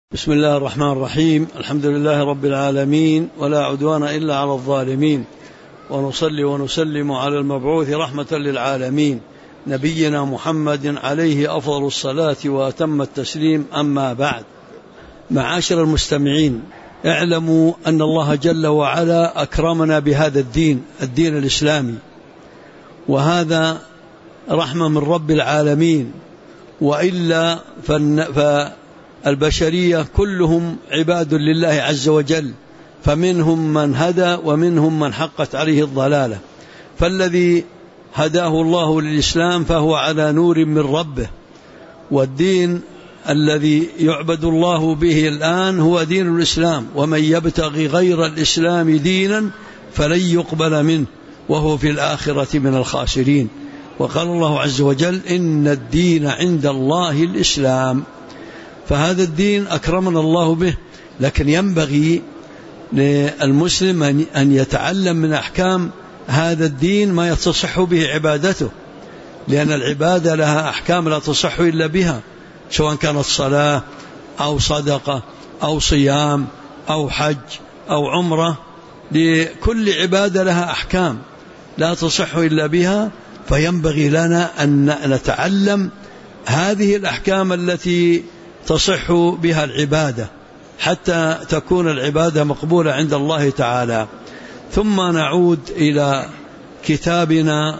بسم الله الرحمن الرحيم. الحمد لله رب العالمين، ولا عدوان إلا على الظالمين، ونصلي ونسلم على المبعوث رحمة للعالمين نبينا محمد عليه أفضل الصلاة وأتم التسليم. أما بعد، معاشر المستمعين، اعلموا أن الله جل وعلا أكرمنا بهذا الدين الإسلامي، وهذا رحمة من رب العالمين، وإلا فالبشرية كلهم عباد لله عز وجل، فمنهم من هدى ومنهم من حقت عليه الضلالة. فالذي هداه الله للإسلام فهو على نور من ربه، والدين الذي يعبد الله به الآن هو دين الإسلام، ومن يبتغي غير الإسلام دينا فلن يقبل منه وهو في الآخرة من الخاسرين. وقال الله عز وجل: إن الدين عند الله الإسلام. فهذا الدين أكرمنا الله به، لكن ينبغي للمسلم أن يتعلم من أحكام هذا الدين ما يتصح به عبادته، لأن العبادة لها أحكام لا تصح إلا بها، سواء كانت صلاة أو صدقة أو صيام أو حج أو عمرة. لكل عبادة لها أحكام لا تصح إلا بها، فينبغي لنا أن نتعلم هذه الأحكام التي تصح بها العبادة حتى تكون العبادة مقبولة عند الله تعالى. ثم نعود إلى كتابنا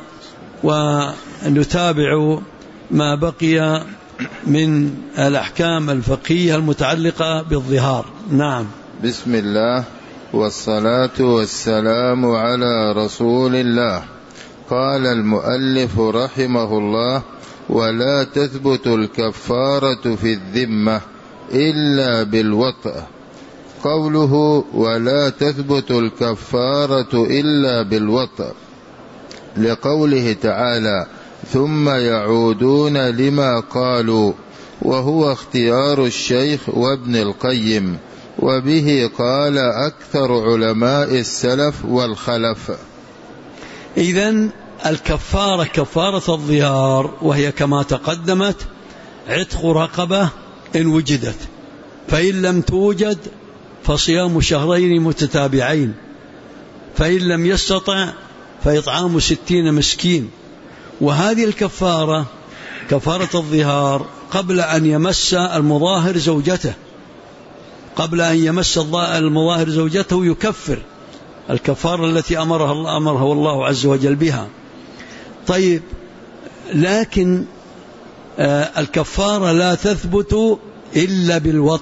ونتابع ما بقي من الأحكام الفقهية المتعلقة بالظهار. نعم. بسم الله والصلاة والسلام على رسول الله. قال المؤلف رحمه الله: ولا تثبت الكفارة في الذمة إلا بالوطء. قوله ولا تثبت الكفارة إلا بالوطء لقوله تعالى: ثم يعودون لما قالوا، وهو اختيار الشيخ وابن القيم، وبه قال أكثر علماء السلف والخلف. إذن الكفارة كفارة الظهار، وهي كما تقدمت عتق رقبة إن وجدت، فإن لم توجد فصيام شهرين متتابعين، فإن لم يستطع فإطعام 60 مسكين. وهذه الكفارة كفارة الظهار قبل أن يمس المظاهر زوجته، قبل أن يمس المظاهر زوجته يكفر الكفارة التي أمره الله عز وجل بها. طيب، لكن الكفارة لا تثبت إلا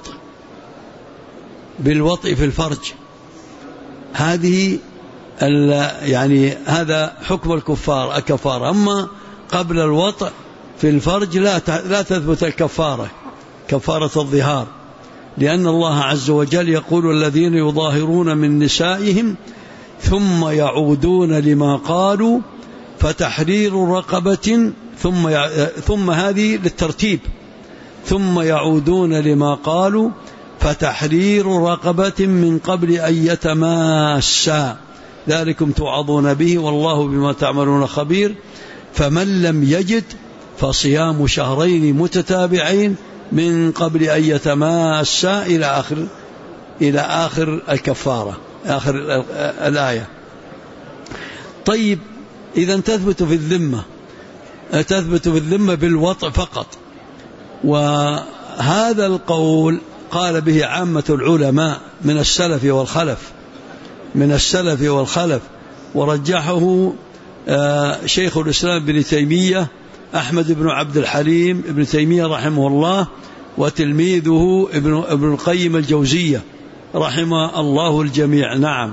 بالوطء في الفرج. هذه يعني هذا حكم الكفارة. أما قبل الوطء في الفرج لا تثبت الكفارة، كفارة الظهار، لأن الله عز وجل يقول: الذين يظاهرون من نسائهم ثم يعودون لما قالوا فتحرير رقبة، ثم هذه للترتيب، ثم يعودون لما قالوا فتحرير رقبة من قبل أن يتماسا، ذلكم توعظون به والله بما تعملون خبير. فمن لم يجد فصيام شهرين متتابعين من قبل أن يتماسا إلى آخر الكفارة، آخر الآية. طيب، إذا تثبت في الذمة بالوطء فقط. وهذا القول قال به عامة العلماء من السلف والخلف، ورجحه شيخ الإسلام ابن تيمية أحمد بن عبد الحليم ابن تيمية رحمه الله، وتلميذه ابن القيم الجوزية رحمه الله الجميع. نعم.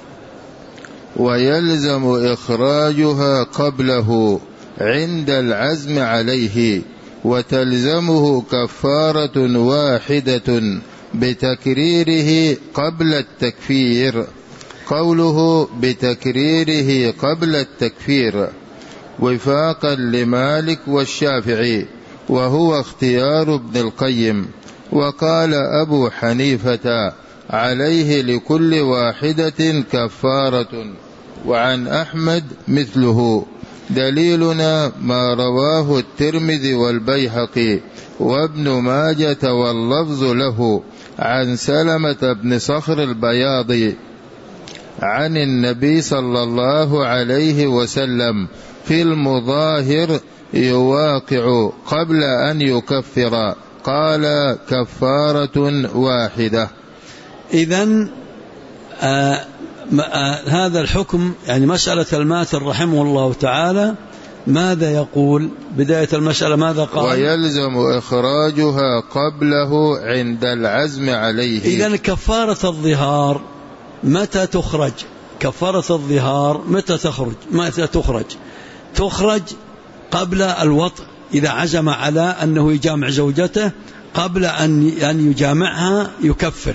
ويلزم إخراجها قبله عند العزم عليه، وتلزمه كفارة واحدة بتكريره قبل التكفير. قوله بتكريره قبل التكفير وفاقا لمالك والشافعي، وهو اختيار ابن القيم. وقال أبو حنيفة: عليه لكل واحدة كفارة. وعن أحمد مثله، دليلنا ما رواه الترمذي والبيهقي وابن ماجة واللفظ له عن سلمة بن صخر البياضي عن النبي صلى الله عليه وسلم في المظاهر يواقع قبل أن يكفر، قال كفارة واحدة. إذن هذا الحكم يعني مسألة الماتر رحمه الله تعالى ماذا يقول؟ بداية المسألة ماذا قال؟ ويلزم إخراجها قبله عند العزم عليه. إذن كفارة الظهار متى تخرج؟ كفارة الظهار متى تخرج؟ تخرج قبل الوطء، إذا عزم على أنه يجامع زوجته قبل أن يجامعها يكفر.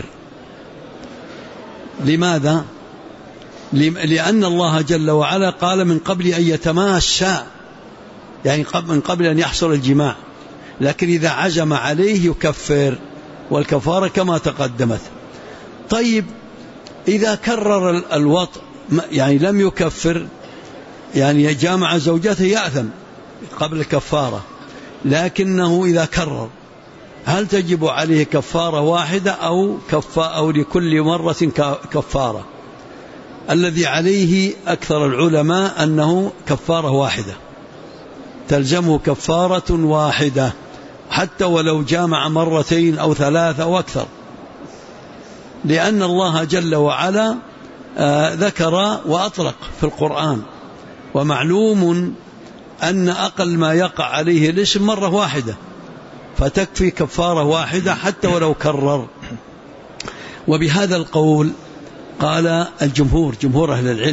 لماذا؟ لأن الله جل وعلا قال من قبل أن يتماسا، يعني من قبل أن يحصل الجماع، لكن إذا عزم عليه يكفر، والكفارة كما تقدمت. طيب إذا كرر الوطء يعني لم يكفر، يعني جامع زوجته يأثم قبل الكفارة، لكنه إذا كرر هل تجب عليه كفارة واحدة أو لكل مرة كفارة؟ الذي عليه أكثر العلماء أنه كفارة واحدة، تلزمه كفارة واحدة حتى ولو جامع مرتين أو ثلاثة أو أكثر، لأن الله جل وعلا ذكر وأطلق في القرآن، ومعلوم أن أقل ما يقع عليه الاسم مرة واحدة، فتكفي كفارة واحدة حتى ولو كرر. وبهذا القول قال جمهور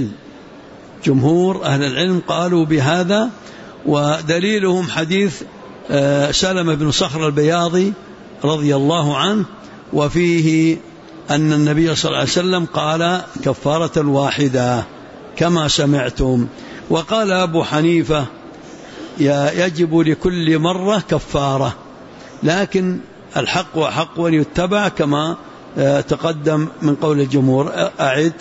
أهل العلم قالوا بهذا، ودليلهم حديث سلمة بن صخر البياضي رضي الله عنه، وفيه أن النبي صلى الله عليه وسلم قال كفارة واحدة كما سمعتم. وقال أبو حنيفة يجب لكل مرة كفارة، لكن الحق وحق أن يتبع كما تقدم من قول الجمهور. أعد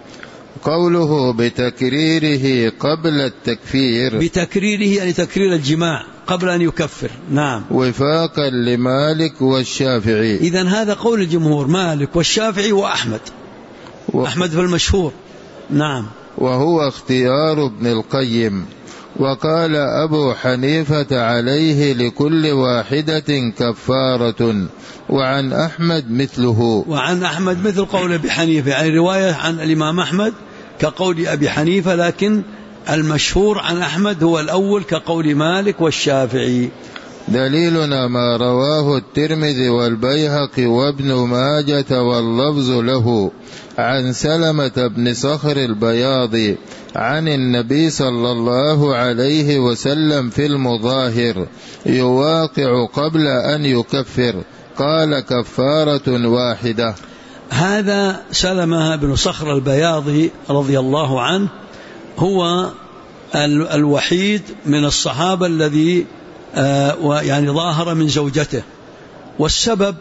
قوله بتكريره قبل التكفير، بتكريره يعني تكرير الجماع قبل أن يكفر. نعم، وفاقا لمالك والشافعي. إذن هذا قول الجمهور، مالك والشافعي وأحمد أحمد في المشهور. نعم، وهو اختيار ابن القيم. وقال أبو حنيفة عليه لكل واحدة كفارة، وعن أحمد مثله. وعن أحمد مثل قول أبي حنيفة، يعني رواية عن الإمام أحمد كقول أبي حنيفة، لكن المشهور عن أحمد هو الأول كقول مالك والشافعي. دليلنا ما رواه الترمذي والبيهقي وابن ماجة واللفظ له عن سلمة بن صخر البياضي عن النبي صلى الله عليه وسلم في المظاهر يواقع قبل أن يكفر، قال كفارة واحدة. هذا سلمة بن صخر البياضي رضي الله عنه هو الوحيد من الصحابة الذي يعني ظاهر من زوجته، والسبب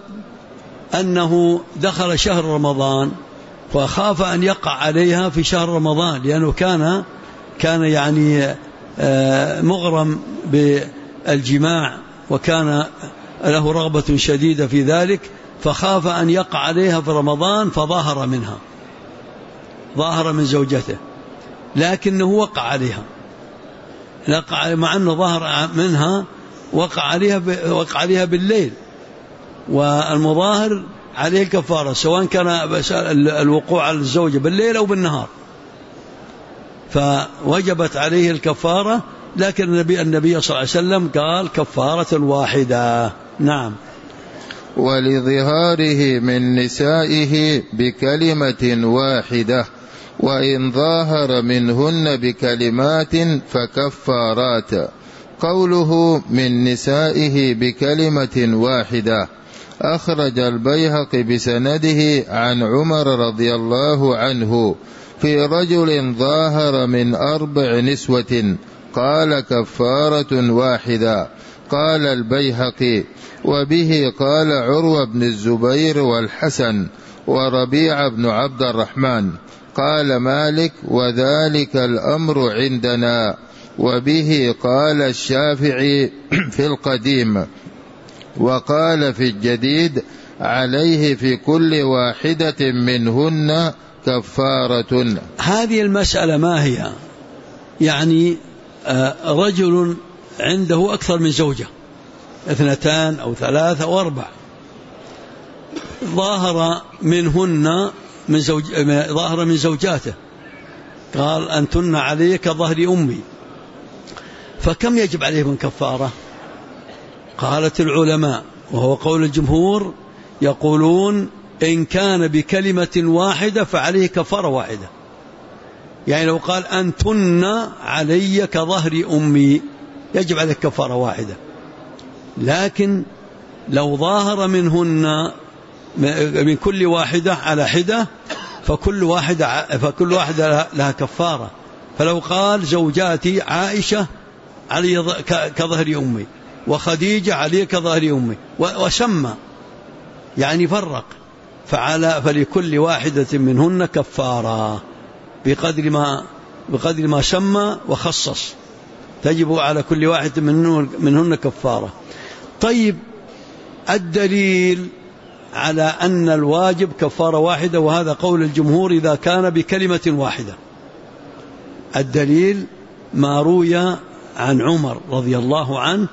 أنه دخل شهر رمضان فخاف أن يقع عليها في شهر رمضان، لأنه كان يعني مغرم بالجماع، وكان له رغبة شديدة في ذلك، فخاف أن يقع عليها في رمضان فظاهر منها، ظاهر من زوجته، لكنه وقع عليها، مع أنه ظهر منها وقع عليها بالليل، والمظاهر عليه الكفارة سواء كان الوقوع على الزوجة بالليل أو بالنهار، فوجبت عليه الكفارة، لكن النبي صلى الله عليه وسلم قال كفارة واحدة. نعم. ولظهاره من نسائه بكلمة واحدة، وإن ظاهر منهن بكلمات فكفارات. قوله من نسائه بكلمة واحدة أخرج البيهقي بسنده عن عمر رضي الله عنه في رجل ظاهر من 4 نسوة قال كفارة واحدة. قال البيهقي وبه قال عروة بن الزبير والحسن وربيع بن عبد الرحمن. قال مالك وذلك الأمر عندنا، وبه قال الشافعي في القديم. وقال في الجديد عليه في كل واحدة منهن كفارة. هذه المسألة ما هي؟ يعني رجل عنده أكثر من زوجة، 2 أو 3 أو 4، ظاهر من زوجاته، قال أنتن علي كظهر أمي، فكم يجب عليه من كفارة؟ قالت العلماء، وهو قول الجمهور، يقولون إن كان بكلمة واحدة فعليه كفارة واحدة. يعني لو قال أنتن علي كظهر أمي يجب عليه كفارة واحدة. لكن لو ظاهر منهن من كل واحدة على حدة فكل واحدة لها كفارة. فلو قال زوجاتي عائشة علي كظهر أمي، وخديجة علي كظهر أمي، وسمى يعني فرق، فلكل واحدة منهن كفارة بقدر ما سمى وخصص، تجب على كل واحد منهن كفارة. طيب، الدليل على أن الواجب كفارة واحدة، وهذا قول الجمهور إذا كان بكلمة واحدة. الدليل ما روي عن عمر رضي الله عنه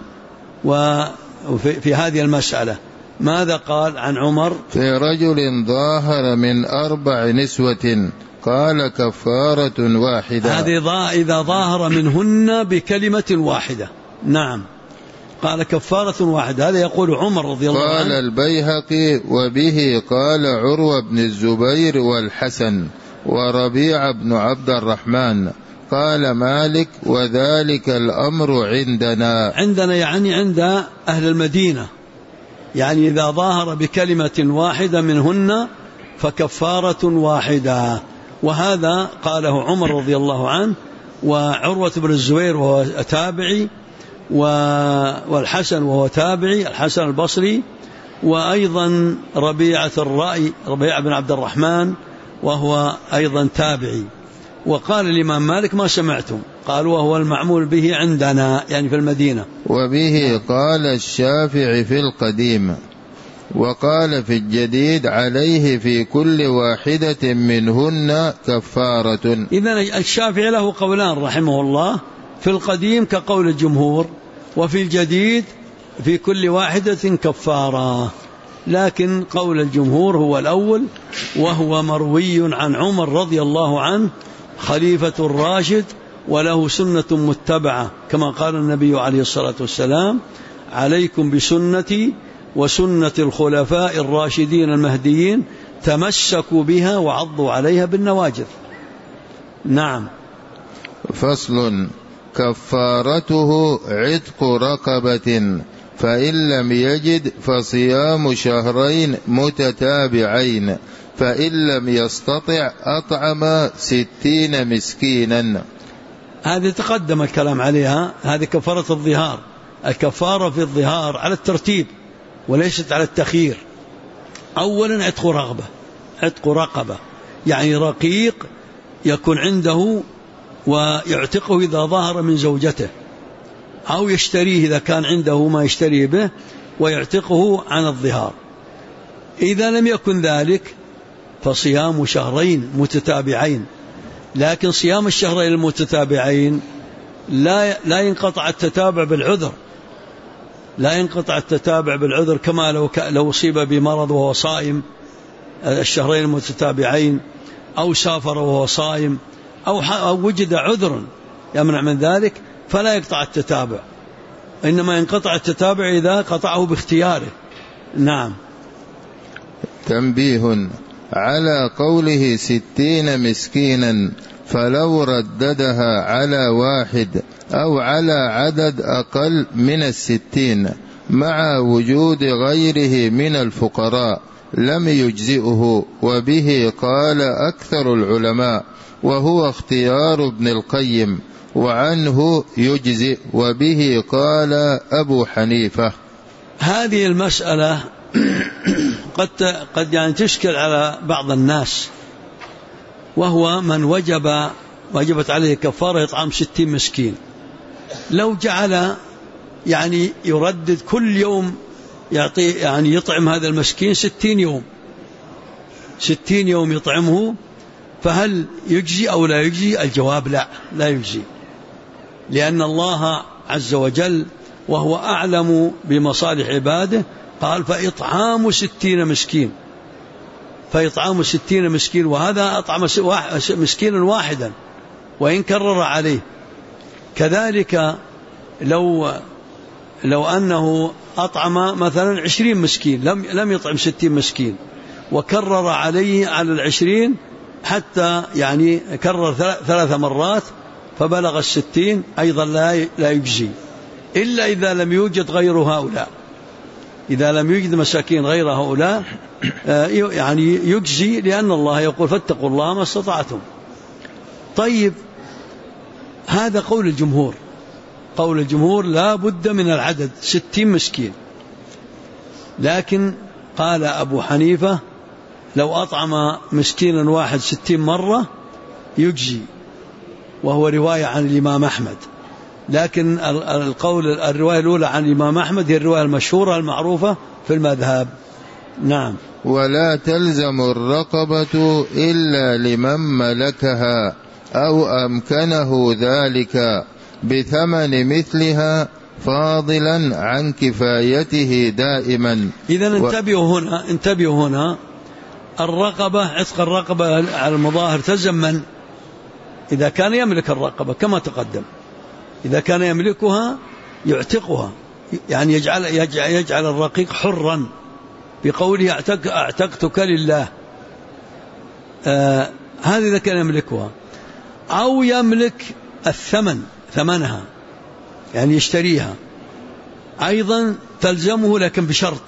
وفي هذه المسألة. ماذا قال عن عمر؟ في رجل ظاهر من 4 نسوة قال كفارة واحدة. هذه إذا ظاهر منهن بكلمة واحدة، نعم، قال كفارة واحدة. هذا يقول عمر رضي الله عنه. قال البيهقي وبه قال عروة بن الزبير والحسن وربيع بن عبد الرحمن. قال مالك وذلك الأمر عندنا يعني عند أهل المدينة، يعني إذا ظاهر بكلمة واحدة منهن فكفارة واحدة. وهذا قاله عمر رضي الله عنه، وعروة بن الزبير وهو تابعي، والحسن وهو تابعي، الحسن البصري، وأيضا ربيع بن عبد الرحمن وهو أيضا تابعي. وقال الإمام مالك ما سمعتم، قال وهو المعمول به عندنا يعني في المدينة. وبه قال الشافعي في القديم. وقال في الجديد عليه في كل واحدة منهن كفارة. إذن الشافعي له قولان رحمه الله، في القديم كقول الجمهور، وفي الجديد في كل واحدة كفارة. لكن قول الجمهور هو الأول، وهو مروي عن عمر رضي الله عنه خليفة الراشد، وله سنة متبعة، كما قال النبي عليه الصلاة والسلام: عليكم بسنتي وسنة الخلفاء الراشدين المهديين، تمسكوا بها وعضوا عليها بالنواجذ. نعم. فصل: كفارته عتق رقبة، فإن لم يجد فصيام شهرين متتابعين، فإن لم يستطع أطعم 60 مسكينا. هذه تقدم الكلام عليها، هذه كفارة الظهار. الكفارة في الظهار على الترتيب وليست على التخيير. أولا عتق رقبة، يعني رقيق يكون عنده ويعتقه إذا ظهر من زوجته، أو يشتريه إذا كان عنده ما يشتريه به ويعتقه عن الظهار. إذا لم يكن ذلك فصيام شهرين متتابعين. لكن صيام الشهرين المتتابعين لا ينقطع التتابع بالعذر، كما لو أصيب بمرض وهو صائم الشهرين المتتابعين، أو سافر وهو صائم، أو وجد عذر يمنع من ذلك، فلا يقطع التتابع، إنما ينقطع التتابع إذا قطعه باختياره. نعم. تنبيه على قوله 60 مسكينا، فلو رددها على 1 أو على عدد أقل من 60 مع وجود غيره من الفقراء لم يجزئه، وبه قال أكثر العلماء، وهو اختيار ابن القيم، وعنه يجزئ، وبه قال أبو حنيفة. هذه المسألة قد يعني تشكل على بعض الناس، وهو من وجبت عليه كفارة يطعم 60 مسكين. لو جعل يعني يردد كل يوم يعطي يعني يطعم هذا المسكين 60 يوم 60 يوم يطعمه، فهل يجزي أو لا يجزي؟ الجواب لا يجزي، لأن الله عز وجل وهو أعلم بمصالح عباده قال فإطعام 60 مسكين، فإطعام 60 مسكين، وهذا أطعم مسكينا واحدا وإن كرر عليه. كذلك لو أنه أطعم مثلا 20 مسكين لم يطعم 60 مسكين وكرر عليه على 20 حتى يعني كرر 3 مرات فبلغ 60 أيضا لا يجزي، إلا إذا لم يوجد غير هؤلاء، إذا لم يوجد مساكين غير هؤلاء يعني يجزي، لأن الله يقول فاتقوا الله ما استطعتم. طيب هذا قول الجمهور، قول الجمهور لا بد من العدد 60 مسكين، لكن قال أبو حنيفة لو أطعم مسكينا واحد 60 مرة يجزي، وهو رواية عن الإمام أحمد، لكن الرواية الأولى عن الإمام أحمد هي الرواية المشهورة المعروفة في المذهب. نعم. ولا تلزم الرقبة إلا لمن ملكها أو أمكنه ذلك بثمن مثلها فاضلا عن كفايته دائما. إذن انتبهوا هنا الرقبة، عتق الرقبة على المظاهر تلزم من؟ إذا كان يملك الرقبة كما تقدم، إذا كان يملكها يعتقها، يعني يجعل الرقيق حرا بقوله اعتقتك لله، هذا إذا كان يملكها، أو يملك ثمنها يعني يشتريها أيضا تلزمه، لكن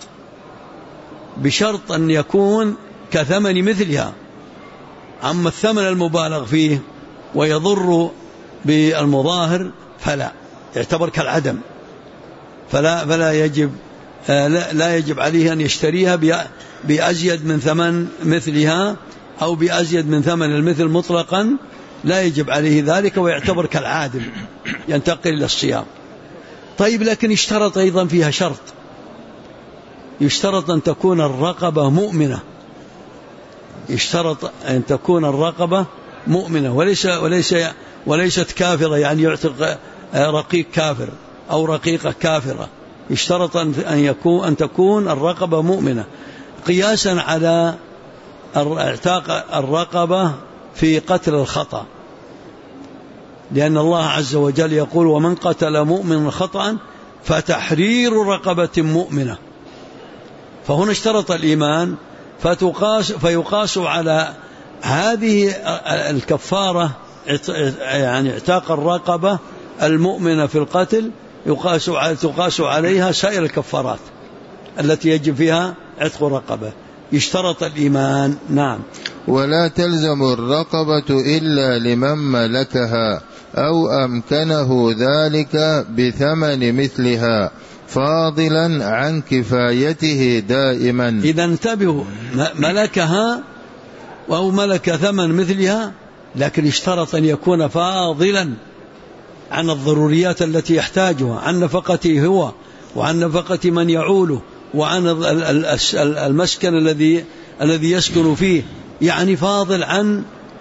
بشرط أن يكون كثمن مثلها. أما الثمن المبالغ فيه ويضر بالمظاهر فلا، يعتبر كالعدم، فلا يجب عليه أن يشتريها بأزيد من ثمن مثلها أو بأزيد من ثمن المثل مطلقا، لا يجب عليه ذلك، ويعتبر كالعادل ينتقل إلى الصيام. طيب لكن اشترط أيضا فيها شرط، يشترط أن تكون الرقبة مؤمنة، يشترط أن تكون الرقبة مؤمنة وليست كافرة، يعني يعتق رقيق كافر أو رقيقة كافرة، يشترط أن تكون الرقبة مؤمنة، قياسا على اعتاق الرقبة في قتل الخطأ، لأن الله عز وجل يقول ومن قتل مؤمنا خطأ فتحرير رقبة مؤمنة، فهنا اشترط الإيمان، فيقاس على هذه الكفارة يعني اعتاق الرقبة المؤمنة في القتل، تقاس عليها سائر الكفارات التي يجب فيها عتق الرقبة، يشترط الإيمان. نعم. ولا تلزم الرقبة إلا لمن ملكها أو أمكنه ذلك بثمن مثلها فاضلا عن كفايته دائما. إذا انتبهوا، ملكها أو ملك ثمن مثلها، لكن اشترط أن يكون فاضلا عن الضروريات التي يحتاجها، عن نفقته هو وعن نفقة من يعوله وعن المسكن الذي يسكن فيه، يعني فاضل عن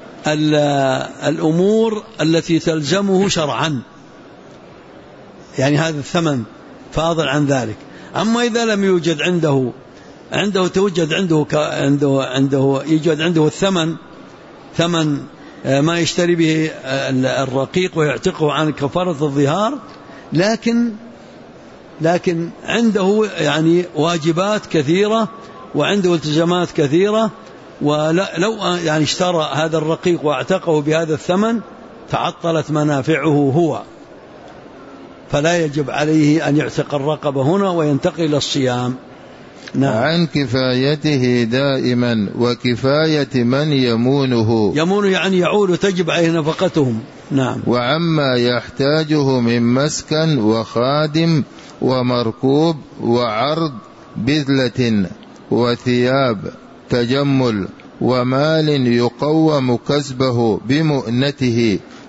الأمور التي تلزمه شرعا، يعني هذا الثمن فاضل عن ذلك. أما إذا لم يوجد يوجد عنده الثمن، ثمن ما يشتري به الرقيق ويعتقه عن كفارة الظهار، لكن عنده يعني واجبات كثيرة وعنده التزامات كثيرة، ولو يعني اشترى هذا الرقيق واعتقه بهذا الثمن تعطلت منافعه هو، فلا يجب عليه أن يعتق الرقبة هنا وينتقل إلى الصيام. نعم. عن كفايته دائما وكفاية من يمونه يعني يعول تجب عليه نفقتهم. نعم. وعما يحتاجه من مسكن وخادم ومركوب وعرض بذلة وثياب تجمل ومال يقوم كسبه بمؤنته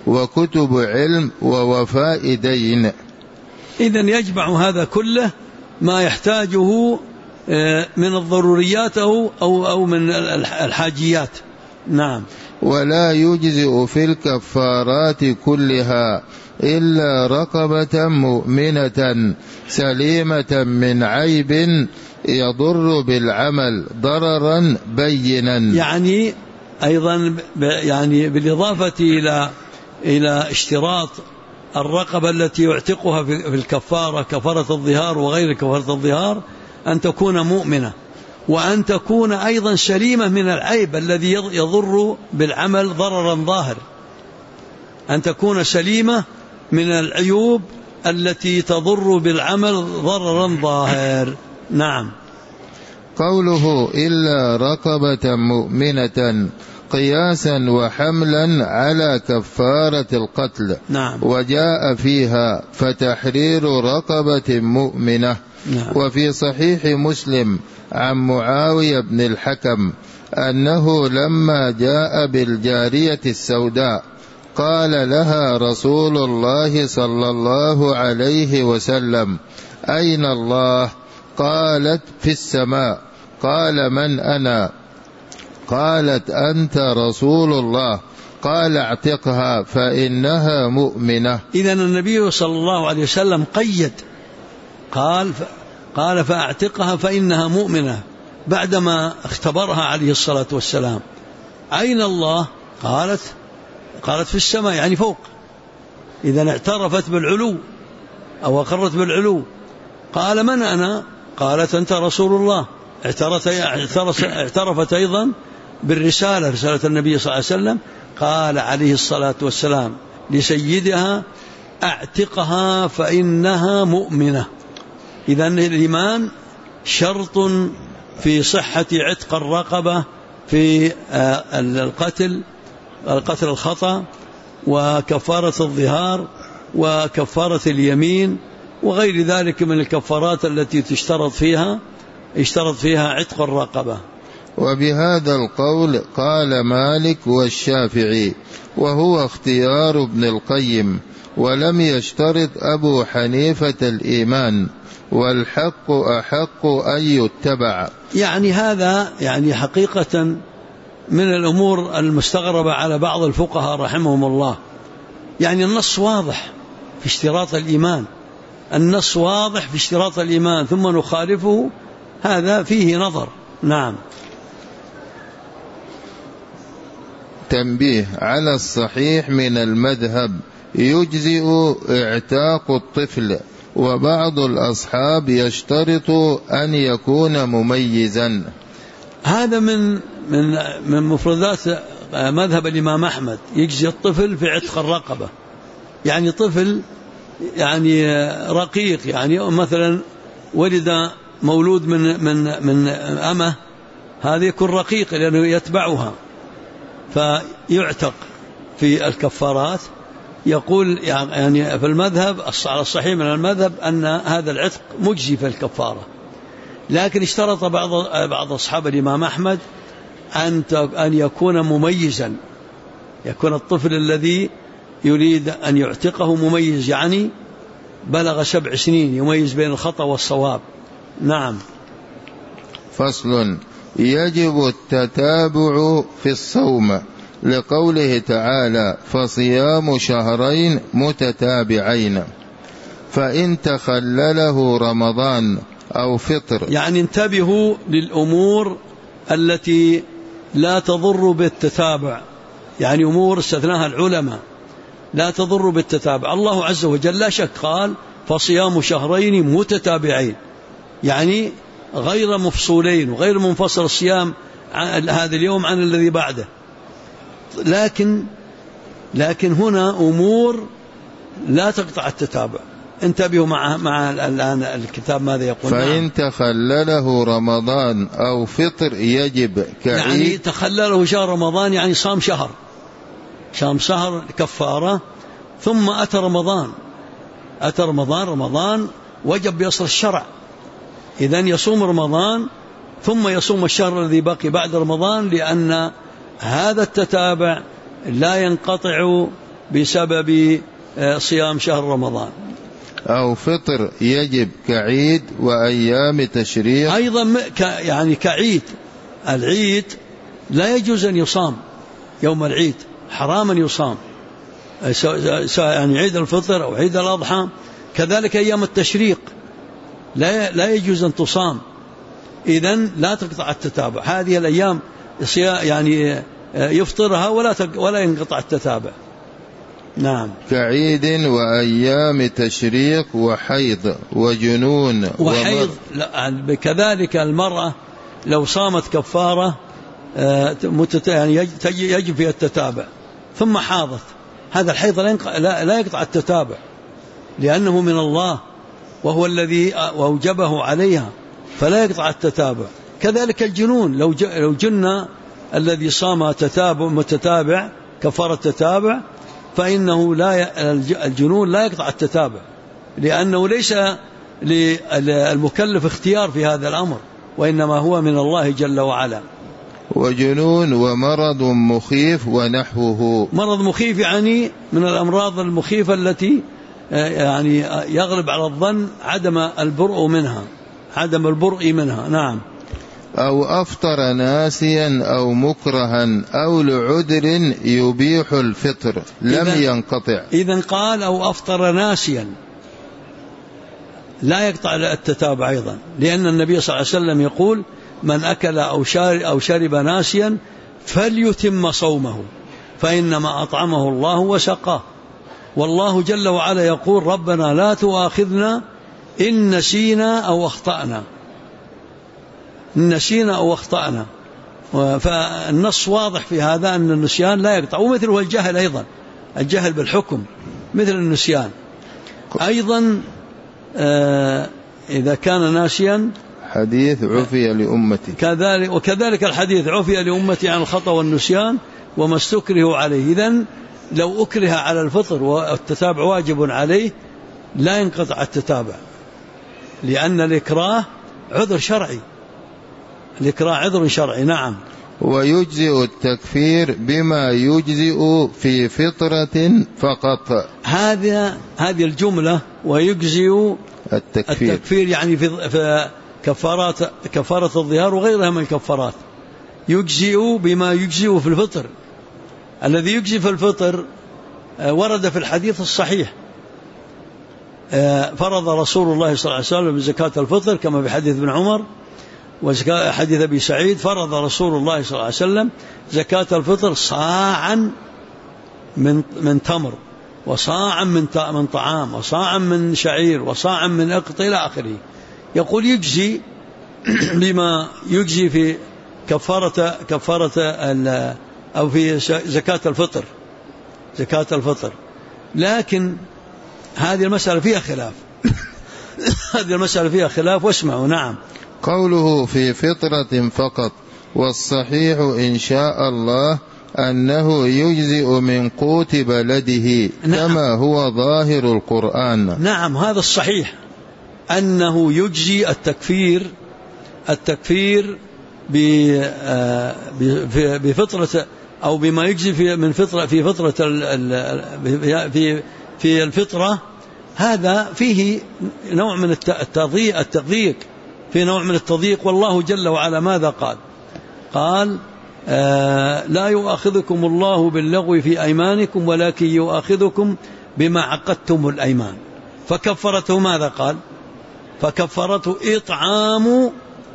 وكتب علم ووفاء دين. إذن يجمع هذا كله ما يحتاجه من الضروريات أو من الحاجيات. نعم. ولا يجزئ في الكفارات كلها إلا رقبة مؤمنة سليمة من عيب يضر بالعمل ضررا بينا. يعني أيضا يعني بالإضافة إلى اشتراط الرقبة التي يعتقها في الكفارة، كفارة الظهار وغير كفارة الظهار، أن تكون مؤمنة، وأن تكون أيضا سليمة من العيب الذي يضر بالعمل ضررا ظاهر، أن تكون سليمة من العيوب التي تضر بالعمل ضررا ظاهر. نعم. قوله إلا رقبة مؤمنة قياسا وحملا على كفارة القتل. نعم. وجاء فيها فتحرير رقبة مؤمنة. نعم. وفي صحيح مسلم عن معاوية بن الحكم أنه لما جاء بالجارية السوداء قال لها رسول الله صلى الله عليه وسلم: أين الله؟ قالت: في السماء. قال: من أنا؟ قالت: أنت رسول الله. قال: اعتقها فإنها مؤمنة. إذن النبي صلى الله عليه وسلم قيد، قال فأعتقها فإنها مؤمنة، بعدما اختبرها عليه الصلاة والسلام. أين الله؟ قالت في السماء، يعني فوق. إذن اعترفت بالعلو أو أقرت بالعلو. قال: من أنا؟ قالت: أنت رسول الله. اعترفت أيضا بالرسالة، رسالة النبي صلى الله عليه وسلم. قال عليه الصلاة والسلام لسيدها: اعتقها فإنها مؤمنة. إذن الإيمان شرط في صحة عتق الرقبة، في القتل الخطأ، وكفارة الظهار، وكفارة اليمين، وغير ذلك من الكفارات التي اشترط فيها عتق الرقبة. وبهذا القول قال مالك والشافعي، وهو اختيار ابن القيم، ولم يشترط أبو حنيفة الإيمان، والحق أحق أن يتبع. يعني هذا يعني حقيقة من الأمور المستغربة على بعض الفقهاء رحمهم الله. يعني النص واضح في اشتراط الإيمان، النص واضح في اشتراط الإيمان، ثم نخالفه، هذا فيه نظر. نعم. تنبيه على الصحيح من المذهب: يجزئ اعتاق الطفل، وبعض الأصحاب يشترط أن يكون مميزا. هذا من مفردات مذهب الإمام أحمد، يجزي الطفل في عتق الرقبة. يعني طفل يعني رقيق، يعني مثلا ولد مولود من أمه، هذا يكون رقيق لأنه يتبعها، فيعتق في الكفارات. يقول يعني في المذهب على الصحيح من المذهب أن هذا العتق مجزي في الكفارة، لكن اشترط بعض أصحاب الإمام أحمد أن يكون مميزا، يكون الطفل الذي يريد أن يعتقه مميز، يعني بلغ 7 سنين، يميز بين الخطأ والصواب. نعم. فصل: يجب التتابع في الصوم، لقوله تعالى: فصيام شهرين متتابعين. فإن تخلله رمضان أو فطر، يعني انتبهوا للأمور التي لا تضر بالتتابع، يعني أمور استثناها العلماء لا تضر بالتتابع. الله عز وجل لا شك قال: فصيام شهرين متتابعين، يعني غير مفصولين وغير منفصل الصيام هذا اليوم عن الذي بعده. لكن هنا أمور لا تقطع التتابع. انتبهوا مع الآن الكتاب ماذا يقول. فإن تخلله رمضان أو فطر يجب كعيد. يعني تخلله شهر رمضان يعني صام شهر كفارة، ثم أتى رمضان وجب بيصل الشرع، إذن يصوم رمضان ثم يصوم الشهر الذي بقي بعد رمضان، لأن هذا التتابع لا ينقطع بسبب صيام شهر رمضان. أو فطر يجب كعيد وأيام تشريق أيضا يعني كعيد. العيد لا يجوز أن يصام يوم العيد، حرام أن يصام، يعني عيد الفطر أو عيد الأضحى. كذلك أيام التشريق لا يجوز أن تصام، إذن لا تقطع التتابع. هذه الأيام يعني يفطرها ولا ينقطع التتابع. نعم. كعيد وأيام تشريق وحيض وجنون وحيض. كذلك المرأة لو صامت كفارة يعني يجب فيها التتابع ثم حاضت، هذا الحيض لا يقطع التتابع لأنه من الله وهو الذي أوجبه عليها، فلا يقطع التتابع. كذلك الجنون، لو جن الذي صام متتابع كفارة تتابع فإنه الجنون لا يقطع التتابع، لأنه ليس للمكلف اختيار في هذا الأمر، وإنما هو من الله جل وعلا. وجنون ومرض مخيف ونحوه. مرض مخيف يعني من الأمراض المخيفة التي يعني يغلب على الظن عدم البرء منها. نعم. أو أفطر ناسيا أو مكرها أو لعذر يبيح الفطر لم ينقطع. إذن قال أو أفطر ناسيا لا يقطع التتابع أيضا، لأن النبي صلى الله عليه وسلم يقول من أكل أو شرب ناسيا فليتم صومه فإنما أطعمه الله وسقاه. والله جل وعلا يقول ربنا لا تؤاخذنا إن نسينا أو أخطأنا. فالنص واضح في هذا أن النسيان لا يقطع، ومثله الجهل أيضا، الجهل بالحكم مثل النسيان أيضا. إذا كان ناسيا حديث عفي لأمتي وكذلك الحديث عفي لأمتي عن الخطأ والنسيان وما استكره عليه. إذن لو أكره على الفطر والتتابع واجب عليه لا ينقطع التتابع، لأن الإكراه عذر شرعي. نعم. ويجزئ التكفير بما يجزئ في فطرة فقط. هذه الجملة ويجزئ التكفير يعني في كفارة الظهار وغيرها من الكفارات. يجزئ بما يجزئ في الفطر. الذي يجزئ في الفطر ورد في الحديث الصحيح، فرض رسول الله صلى الله عليه وسلم بزكاة الفطر كما في حديث ابن عمر وحديث أبي سعيد، فرض رسول الله صلى الله عليه وسلم زكاة الفطر صاعا من تمر وصاعا من طعام وصاعا من شعير وصاعا من أقط إلى آخره. يقول يجزي بما يجزي في كفارة أو في زكاة الفطر. لكن هذه المسألة فيها خلاف واسمعوا. نعم. قوله في فطرة فقط، والصحيح إن شاء الله أنه يجزئ من قوت بلده. نعم. كما هو ظاهر القرآن. نعم، هذا الصحيح أنه يجزي التكفير بفطرة أو بما يجزي من فطرة في الفطرة. هذا فيه نوع من التضييق، في نوع من التضييق. والله جل وعلا ماذا قال لا يؤاخذكم الله باللغو في أيمانكم ولكن يؤاخذكم بما عقدتم الأيمان. فكفرته ماذا قال؟ فكفرته إطعام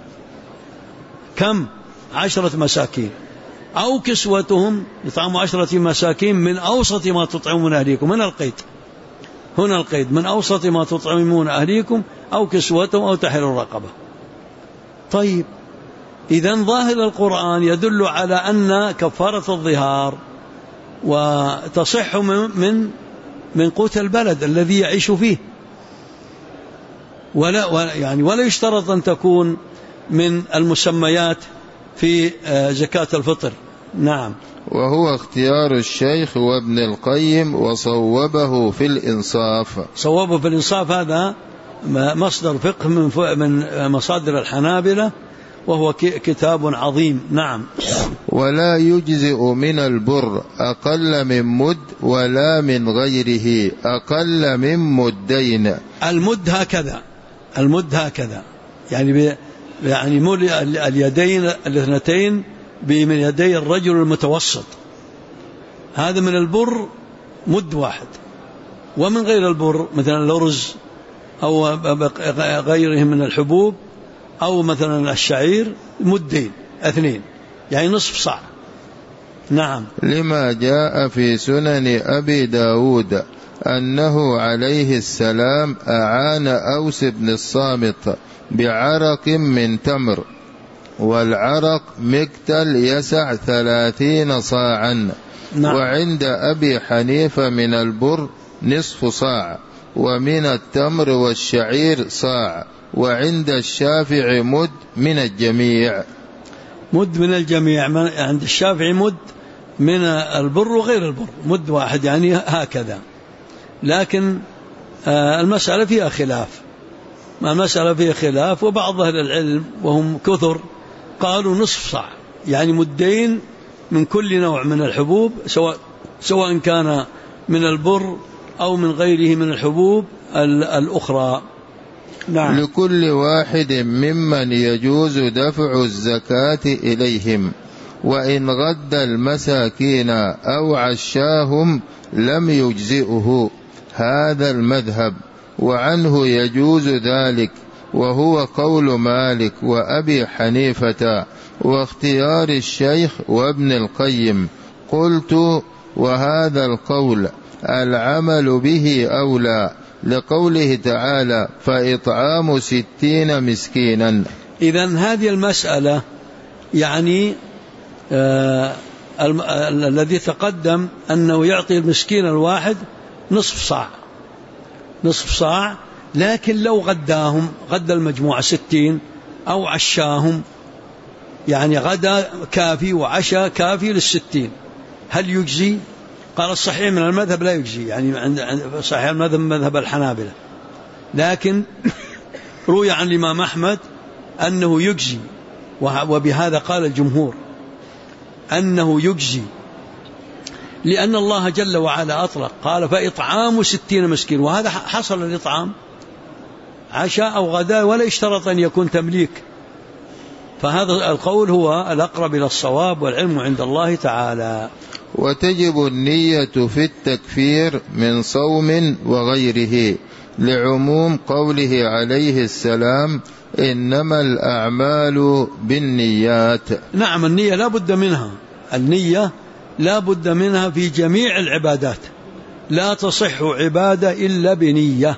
10 مساكين أو كسوتهم، إطعام 10 مساكين من أوسط ما تطعمون أهليكم. هنا القيد من أوسط ما تطعمون أهليكم أو كسوتهم أو تحرير رقبة. طيب، إذن ظاهر القرآن يدل على أن كفارة الظهار وتصح من قوت البلد الذي يعيش فيه، ولا يشترط أن تكون من المسميات في زكاة الفطر. نعم. وهو اختيار الشيخ وابن القيم وصوبه في الإنصاف. هذا مصدر فقه من مصادر الحنابلة، وهو كتاب عظيم. نعم. ولا يجزئ من البر أقل من مد ولا من غيره أقل من مدين. المد هكذا يعني ملء اليدين الاثنتين من يدي الرجل المتوسط، هذا من البر مد واحد. ومن غير البر مثلا الأرز أو غيره من الحبوب أو مثلا الشعير مدين 2 يعني نصف صاع. نعم. لما جاء في سنن أبي داود أنه عليه السلام أعان أوس بن الصامت بعرق من تمر، والعرق مكتل يسع 30 صاعا. نعم. وعند أبي حنيفة من البر نصف صاع، ومن التمر والشعير صاع، وعند الشافعي مد من الجميع. مد من الجميع، عند الشافعي مد من البر وغير البر مد واحد يعني هكذا. لكن المسألة فيها خلاف، وبعض أهل العلم وهم كثر قالوا نصف صاع يعني مدين من كل نوع من الحبوب، سواء كان من البر أو من غيره من الحبوب الأخرى. نعم. لكل واحد ممن يجوز دفع الزكاة إليهم، وإن غد المساكين أو عشاهم لم يجزئه. هذا المذهب، وعنه يجوز ذلك، وهو قول مالك وأبي حنيفة واختيار الشيخ وابن القيم. قلت: وهذا القول العمل به أولى، لقوله تعالى: فإطعام 60 مسكينا. إذن هذه المسألة يعني الذي تقدم أنه يعطي المسكين الواحد نصف صاع، لكن لو غدا المجموعة 60 أو عشاهم، يعني غدا كافي وعشاء كافي لل60، هل يجزي؟ قال الصحيح من المذهب لا يجزي، يعني عند صحيح المذهب مذهب الحنابلة، لكن روي عن الإمام أحمد أنه يجزي، وبهذا قال الجمهور أنه يجزي، لأن الله جل وعلا أطلق قال: فإطعام 60 مسكين، وهذا حصل الإطعام عشاء أو غداء ولا اشترط أن يكون تمليك. فهذا القول هو الأقرب إلى الصواب، والعلم عند الله تعالى. وتجب النية في التكفير من صوم وغيره، لعموم قوله عليه السلام: إنما الأعمال بالنيات. نعم، النية لا بد منها في جميع العبادات، لا تصح عبادة إلا بنية،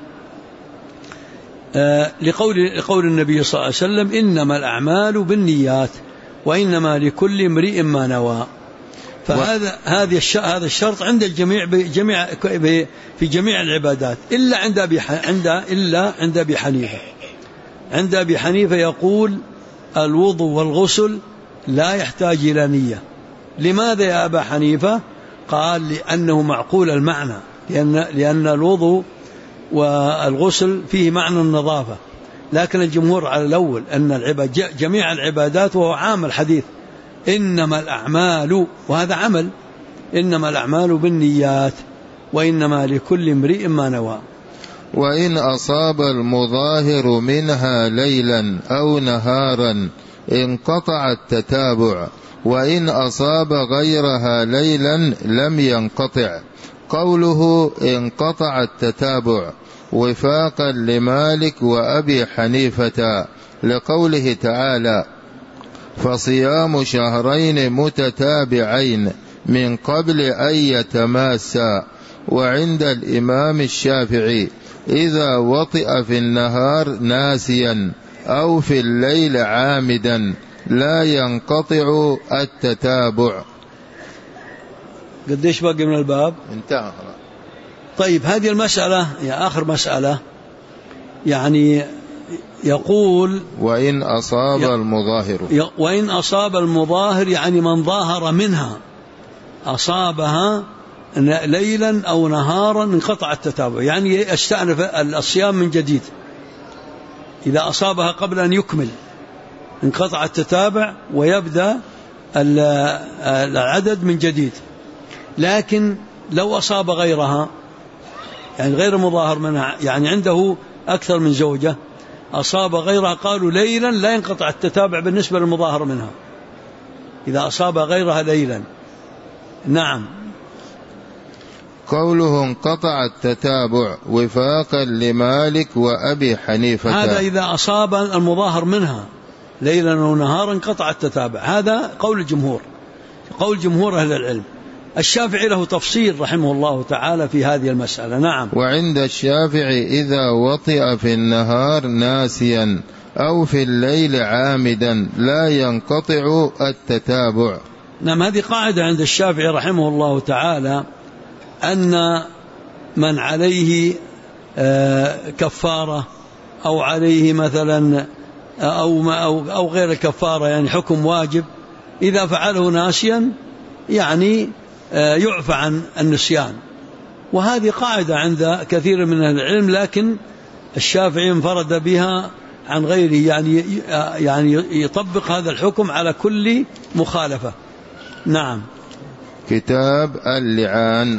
لقول النبي صلى الله عليه وسلم: إنما الأعمال بالنيات وإنما لكل امرئ ما نوى. فهذا الشرط عند الجميع في جميع العبادات إلا عند أبي حنيفة. عند أبي حنيفة يقول: الوضوء والغسل لا يحتاج إلى نية. لماذا يا أبا حنيفة؟ قال: لأنه معقول المعنى، لأن الوضوء والغسل فيه معنى النظافة، لكن الجمهور على الأول أن جميع العبادات، وهو عام الحديث إنما الأعمال، وهذا عمل، إنما الأعمال بالنيات وإنما لكل امرئ ما نوى. وإن أصاب المظاهر منها ليلا أو نهارا انقطع التتابع، وإن أصاب غيرها ليلا لم ينقطع. قوله انقطع التتابع وفاقا لمالك وأبي حنيفة، لقوله تعالى: فصيام شهرين متتابعين من قبل أن يتماسا. وعند الإمام الشافعي: إذا وطئ في النهار ناسيا أو في الليل عامدا لا ينقطع التتابع. قديش باقي من الباب؟ انتهى. طيب، هذه المسألة يا آخر مسألة، يعني يقول: وإن أصاب المظاهر، يعني من ظاهر منها، أصابها ليلا أو نهارا انقطع التتابع، يعني يستأنف الصيام من جديد. إذا أصابها قبل أن يكمل انقطع التتابع، ويبدأ العدد من جديد. لكن لو أصاب غيرها، يعني غير مظاهر منها، يعني عنده أكثر من زوجة، أصاب غيرها، قالوا ليلا لا ينقطع التتابع بالنسبة للمظاهر منها إذا أصاب غيرها ليلا. نعم. قوله انقطع التتابع وفاقا لمالك وأبي حنيفة، هذا إذا أصاب المظاهر منها ليلا ونهارا انقطع التتابع، هذا قول الجمهور، قول جمهور أهل العلم. الشافعي له تفصيل رحمه الله تعالى في هذه المسألة. نعم. وعند الشافعي إذا وطئ في النهار ناسيا أو في الليل عامدا لا ينقطع التتابع. نعم، هذه قاعدة عند الشافعي رحمه الله تعالى، أن من عليه كفارة أو عليه مثلا أو غير الكفارة، يعني حكم واجب، إذا فعله ناسيا يعني يعفى عن النسيان. وهذه قاعدة عند كثير من أهل العلم، لكن الشافعي انفرد بها عن غيره، يعني يطبق هذا الحكم على كل مخالفة. نعم. كتاب اللعان.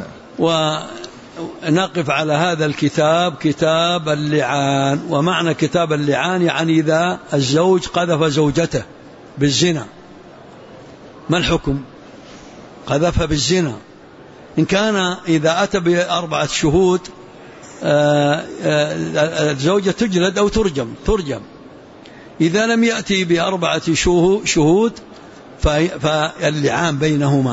ونقف على هذا الكتاب، كتاب اللعان. ومعنى كتاب اللعان يعني إذا الزوج قذف زوجته بالزنا، ما الحكم؟ قذفها بالزنا، إن كان إذا أتى ب4 شهود الزوجة تجلد أو ترجم. إذا لم يأتي ب4 شهود فاللعان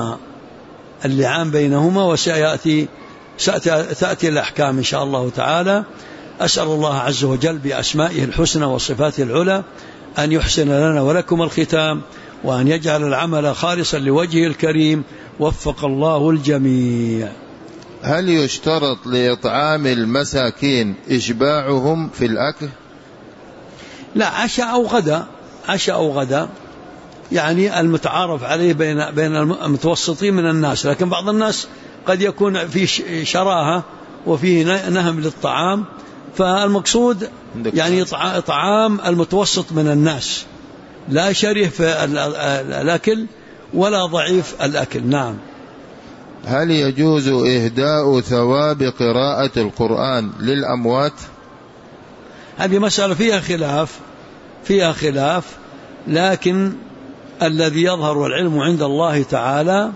بينهما، وسيأتي الأحكام إن شاء الله تعالى. أسأل الله عز وجل بأسمائه الحسنى وصفاته العلى أن يحسن لنا ولكم الختام، وأن يجعل العمل خالصا لوجهه الكريم. وفق الله الجميع. هل يشترط لإطعام المساكين إشباعهم في الأكل؟ لا، عشاء أو غدا يعني المتعارف عليه بين المتوسطين من الناس. لكن بعض الناس قد يكون في شراهة وفيه نهم للطعام، فالمقصود يعني طعام المتوسط من الناس، لا شره في الأكل ولا ضعيف الأكل. نعم. هل يجوز إهداء ثواب قراءة القرآن للأموات؟ هذه مسألة فيها خلاف، لكن الذي يظهر والعلم عند الله تعالى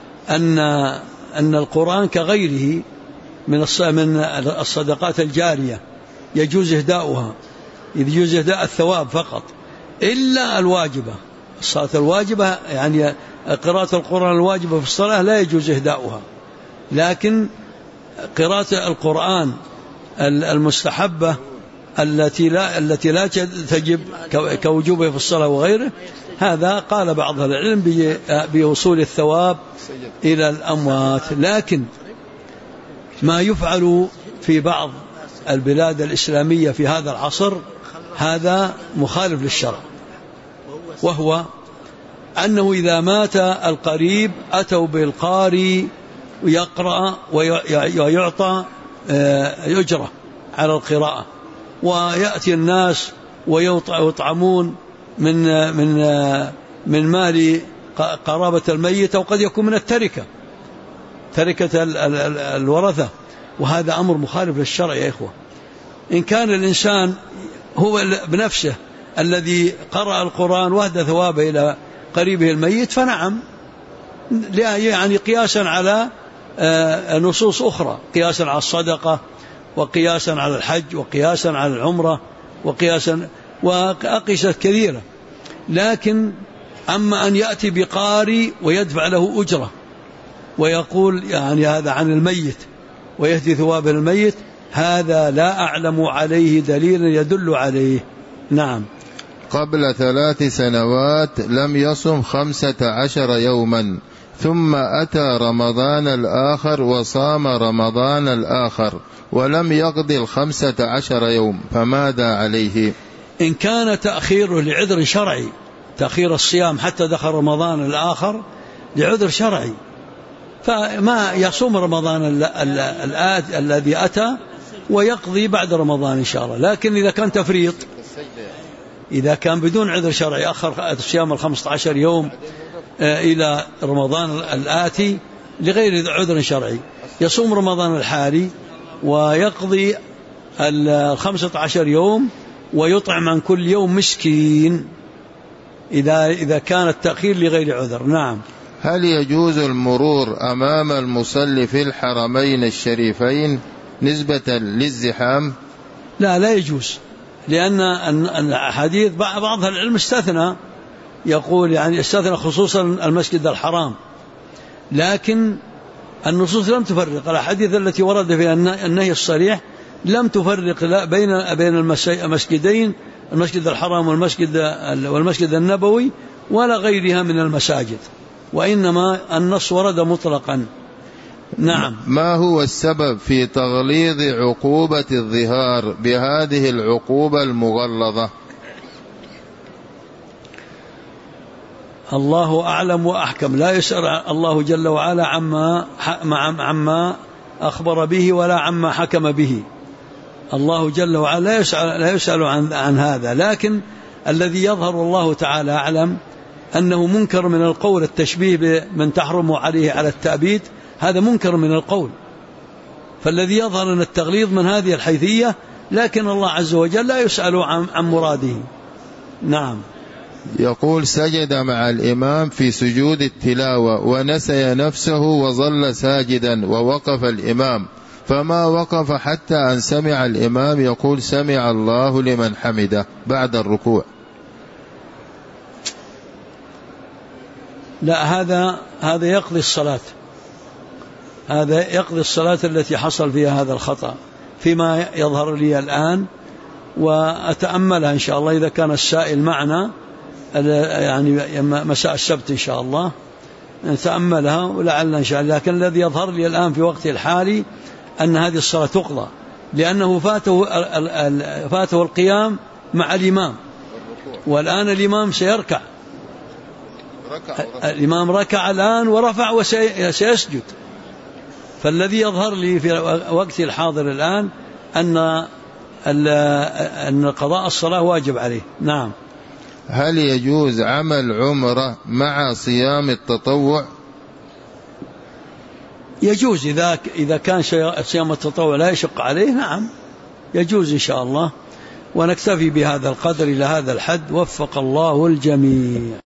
أن القرآن كغيره من الصدقات الجارية يجوز إهداؤها، يجوز إهداء الثواب فقط، إلا الواجبة، الصلاة الواجبة، يعني قراءة القرآن الواجبة في الصلاة لا يجوز إهداؤها. لكن قراءة القرآن المستحبة التي لا تجب كوجوبه في الصلاة وغيره، هذا قال بعض العلم بوصول الثواب إلى الأموات. لكن ما يفعل في بعض البلاد الإسلامية في هذا العصر هذا مخالف للشرع، وهو أنه إذا مات القريب أتوا بالقاري ويقرأ ويعطى أجرة على القراءة، ويأتي الناس ويطعمون من مال قرابة الميت، وقد يكون من تركة الورثة، وهذا أمر مخالف للشرع يا إخوة. إن كان الإنسان هو بنفسه الذي قرأ القرآن واهدى ثوابه إلى قريبه الميت فنعم، يعني قياسا على نصوص أخرى، قياسا على الصدقة، وقياسا على الحج، وقياسا على العمرة، وأقيسة كثيرة. لكن أما أن يأتي بقاري ويدفع له أجرة ويقول يعني هذا عن الميت ويهدي ثواب الميت، هذا لا أعلم عليه دليل يدل عليه. نعم. قبل 3 سنوات لم يصم 15 يوما، ثم أتى رمضان الآخر وصام رمضان الآخر ولم يقضي 15 يوم، فماذا عليه؟ إن كان تأخيره لعذر شرعي، تأخير الصيام حتى دخل رمضان الآخر لعذر شرعي، فما يصوم رمضان الذي أتى ويقضي بعد رمضان إن شاء الله. لكن إذا كان تفريط، إذا كان بدون عذر شرعي أخر صيام 15 يوم إلى رمضان الآتي لغير عذر شرعي، يصوم رمضان الحالي ويقضي 15 يوم ويطعم عن كل يوم مسكين إذا كان التأخير لغير عذر. نعم. هل يجوز المرور أمام المصلي في الحرمين الشريفين نسبة للزحام؟ لا يجوز، لأن الحديث بعض العلم استثنى، يقول يعني استثنى خصوصا المسجد الحرام، لكن النصوص لم تفرق. الأحاديث التي ورد فيها النهي الصريح لم تفرق بين المسجدين، المسجد الحرام والمسجد النبوي ولا غيرها من المساجد، وإنما النص ورد مطلقا. نعم. ما هو السبب في تغليظ عقوبة الظهار بهذه العقوبة المغلظة؟ الله أعلم وأحكم، لا يسأل الله جل وعلا عما أخبر به ولا عما حكم به. الله جل وعلا لا يسأل عن هذا، لكن الذي يظهر الله تعالى أعلم أنه منكر من القول التشبيه بمن تحرم عليه على التأبيد، هذا منكر من القول، فالذي يظهر أن التغليظ من هذه الحيثية، لكن الله عز وجل لا يسأل عن مراده. نعم. يقول سجد مع الإمام في سجود التلاوة ونسي نفسه وظل ساجدا ووقف الإمام، فما وقف حتى أن سمع الإمام يقول سمع الله لمن حمده بعد الركوع. لا، هذا يقضي الصلاة، هذا يقضي الصلاة التي حصل فيها هذا الخطأ فيما يظهر لي الآن، وأتأملها إن شاء الله إذا كان السائل معنا يعني مساء السبت إن شاء الله نتأملها ولعل إن شاء الله. لكن الذي يظهر لي الآن في وقت الحالي أن هذه الصلاة تقضى، لأنه فاته القيام مع الإمام، والآن الإمام سيركع، الإمام ركع الآن ورفع وسيسجد، فالذي يظهر لي في وقت الحاضر الآن أن قضاء الصلاة واجب عليه. نعم. هل يجوز عمل عمرة مع صيام التطوع؟ يجوز إذا كان صيام التطوع لا يشق عليه، نعم يجوز إن شاء الله. ونكتفي بهذا القدر إلى هذا الحد، وفق الله الجميع.